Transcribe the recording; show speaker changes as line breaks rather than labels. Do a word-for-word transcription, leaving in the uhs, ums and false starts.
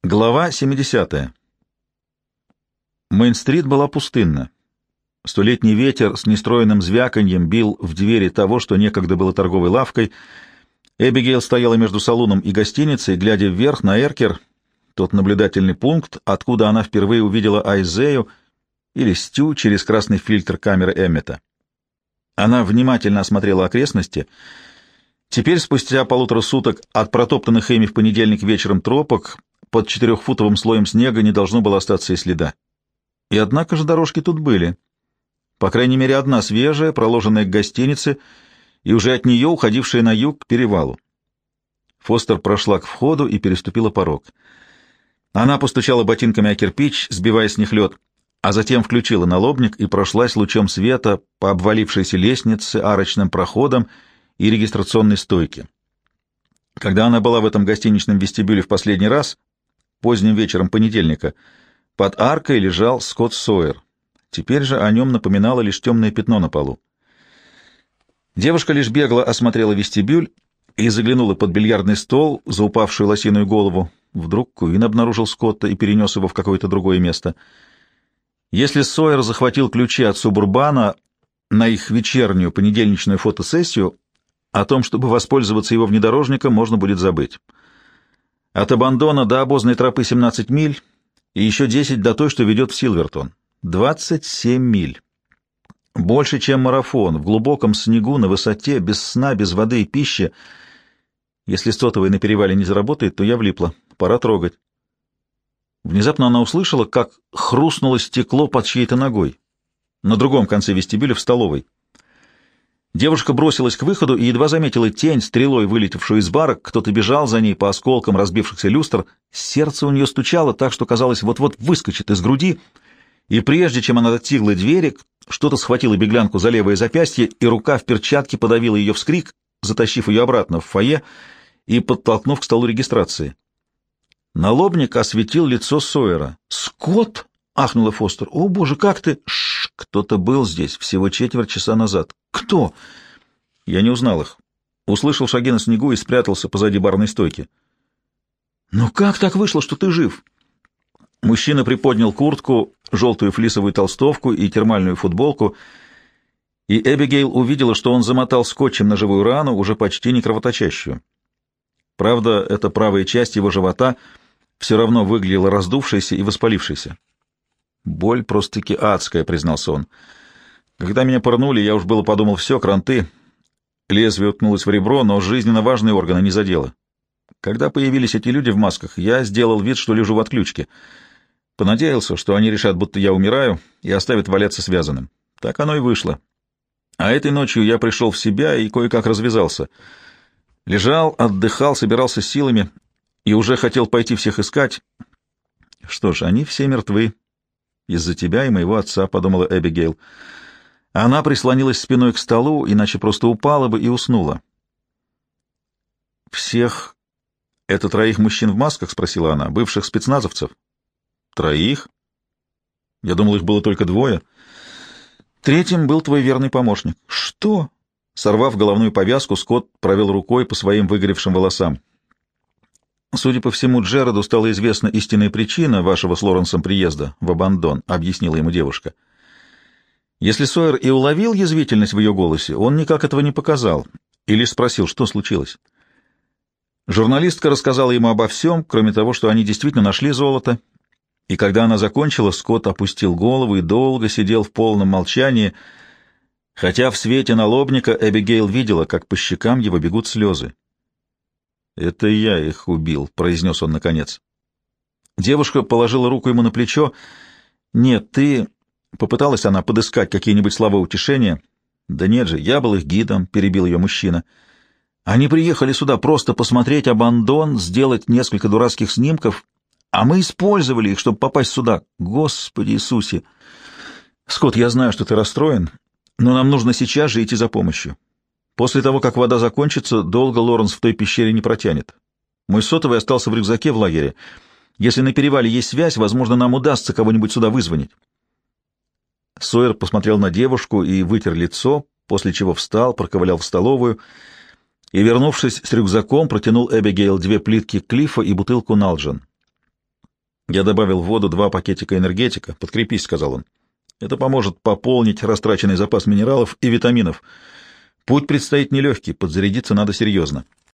Глава семидесятая. Мейн-стрит была пустынна. Столетний ветер с нестроенным звяканьем бил в двери того, что некогда было торговой лавкой. Эбигейл стояла между салуном и гостиницей, глядя вверх на Эркер, тот наблюдательный пункт, откуда она впервые увидела Айзею или Стю через красный фильтр камеры Эммета. Она внимательно осмотрела окрестности. Теперь, спустя полутора суток от протоптанных ими в понедельник вечером тропок, под четырехфутовым слоем снега не должно было остаться и следа. И однако же дорожки тут были. По крайней мере, одна свежая, проложенная к гостинице, и уже от нее уходившая на юг к перевалу. Фостер прошла к входу и переступила порог. Она постучала ботинками о кирпич, сбивая с них лед, а затем включила налобник и прошлась лучом света по обвалившейся лестнице, арочным проходам и регистрационной стойке. Когда она была в этом гостиничном вестибюле в последний раз, поздним вечером понедельника, под аркой лежал Скотт Сойер. Теперь же о нем напоминало лишь темное пятно на полу. Девушка лишь бегло осмотрела вестибюль и заглянула под бильярдный стол за упавшую лосиную голову. Вдруг Куин обнаружил Скотта и перенес его в какое-то другое место. Если Сойер захватил ключи от Субурбана на их вечернюю понедельничную фотосессию, о том, чтобы воспользоваться его внедорожником, можно будет забыть. От Абандона до обозной тропы семнадцать миль и еще десять до той, что ведет в Силвертон. двадцать семь миль. Больше, чем марафон, в глубоком снегу, на высоте, без сна, без воды и пищи. Если сотовый на перевале не заработает, то я влипла. Пора трогать. Внезапно она услышала, как хрустнуло стекло под чьей-то ногой. На другом конце вестибюля в столовой. Девушка бросилась к выходу и едва заметила тень, стрелой вылетевшую из бара. Кто-то бежал за ней по осколкам разбившихся люстр. Сердце у нее стучало так, что, казалось, вот-вот выскочит из груди. И прежде чем она достигла двери, что-то схватило беглянку за левое запястье, и рука в перчатке подавила ее вскрик, затащив ее обратно в фойе и подтолкнув к столу регистрации. Налобник осветил лицо Сойера. «Скотт!» — ахнула Фостер. «О, боже, как ты...» «Шш! Кто-то был здесь всего четверть часа назад». «Кто?» Я не узнал их. Услышал шаги на снегу и спрятался позади барной стойки. «Ну как так вышло, что ты жив?» Мужчина приподнял куртку, желтую флисовую толстовку и термальную футболку, и Эбигейл увидела, что он замотал скотчем на живую рану, уже почти не кровоточащую. Правда, эта правая часть его живота все равно выглядела раздувшейся и воспалившейся. «Боль просто-таки адская», — признался он. «Когда меня пырнули, я уж было подумал, все, кранты». Лезвие уткнулось в ребро, но жизненно важные органы не задело. Когда появились эти люди в масках, я сделал вид, что лежу в отключке. Понадеялся, что они решат, будто я умираю, и оставят валяться связанным. Так оно и вышло. А этой ночью я пришел в себя и кое-как развязался. Лежал, отдыхал, собирался силами и уже хотел пойти всех искать. Что ж, они все мертвы. Из-за тебя и моего отца, — подумала Эбигейл. Она прислонилась спиной к столу, иначе просто упала бы и уснула. «Всех — это троих мужчин в масках?» — спросила она. «Бывших спецназовцев?» «Троих? Я думал, их было только двое. Третьим был твой верный помощник». «Что?» Сорвав головную повязку, Скотт провел рукой по своим выгоревшим волосам. «Судя по всему, Джераду стала известна истинная причина вашего с Лоренсом приезда в Абандон», — объяснила ему девушка. Если Сойер и уловил язвительность в ее голосе, он никак этого не показал и лишь спросил, что случилось. Журналистка рассказала ему обо всем, кроме того, что они действительно нашли золото, и когда она закончила, Скотт опустил голову и долго сидел в полном молчании, хотя в свете налобника Эбигейл видела, как по щекам его бегут слезы. «Это я их убил», — произнес он наконец. Девушка положила руку ему на плечо. «Нет, ты...» — попыталась она подыскать какие-нибудь слова утешения. «Да нет же, я был их гидом», — перебил ее мужчина. «Они приехали сюда просто посмотреть Абандон, сделать несколько дурацких снимков, а мы использовали их, чтобы попасть сюда. Господи Иисусе! Скотт, я знаю, что ты расстроен, но нам нужно сейчас же идти за помощью. После того, как вода закончится, долго Лоренс в той пещере не протянет. Мой сотовый остался в рюкзаке в лагере. Если на перевале есть связь, возможно, нам удастся кого-нибудь сюда вызвонить». Сойер посмотрел на девушку и вытер лицо, после чего встал, проковылял в столовую и, вернувшись с рюкзаком, протянул Эбигейл две плитки Клиффа и бутылку Налджен. Я добавил в воду два пакетика энергетика. «Подкрепись», — сказал он. «Это поможет пополнить растраченный запас минералов и витаминов. Путь предстоит нелегкий, подзарядиться надо серьезно».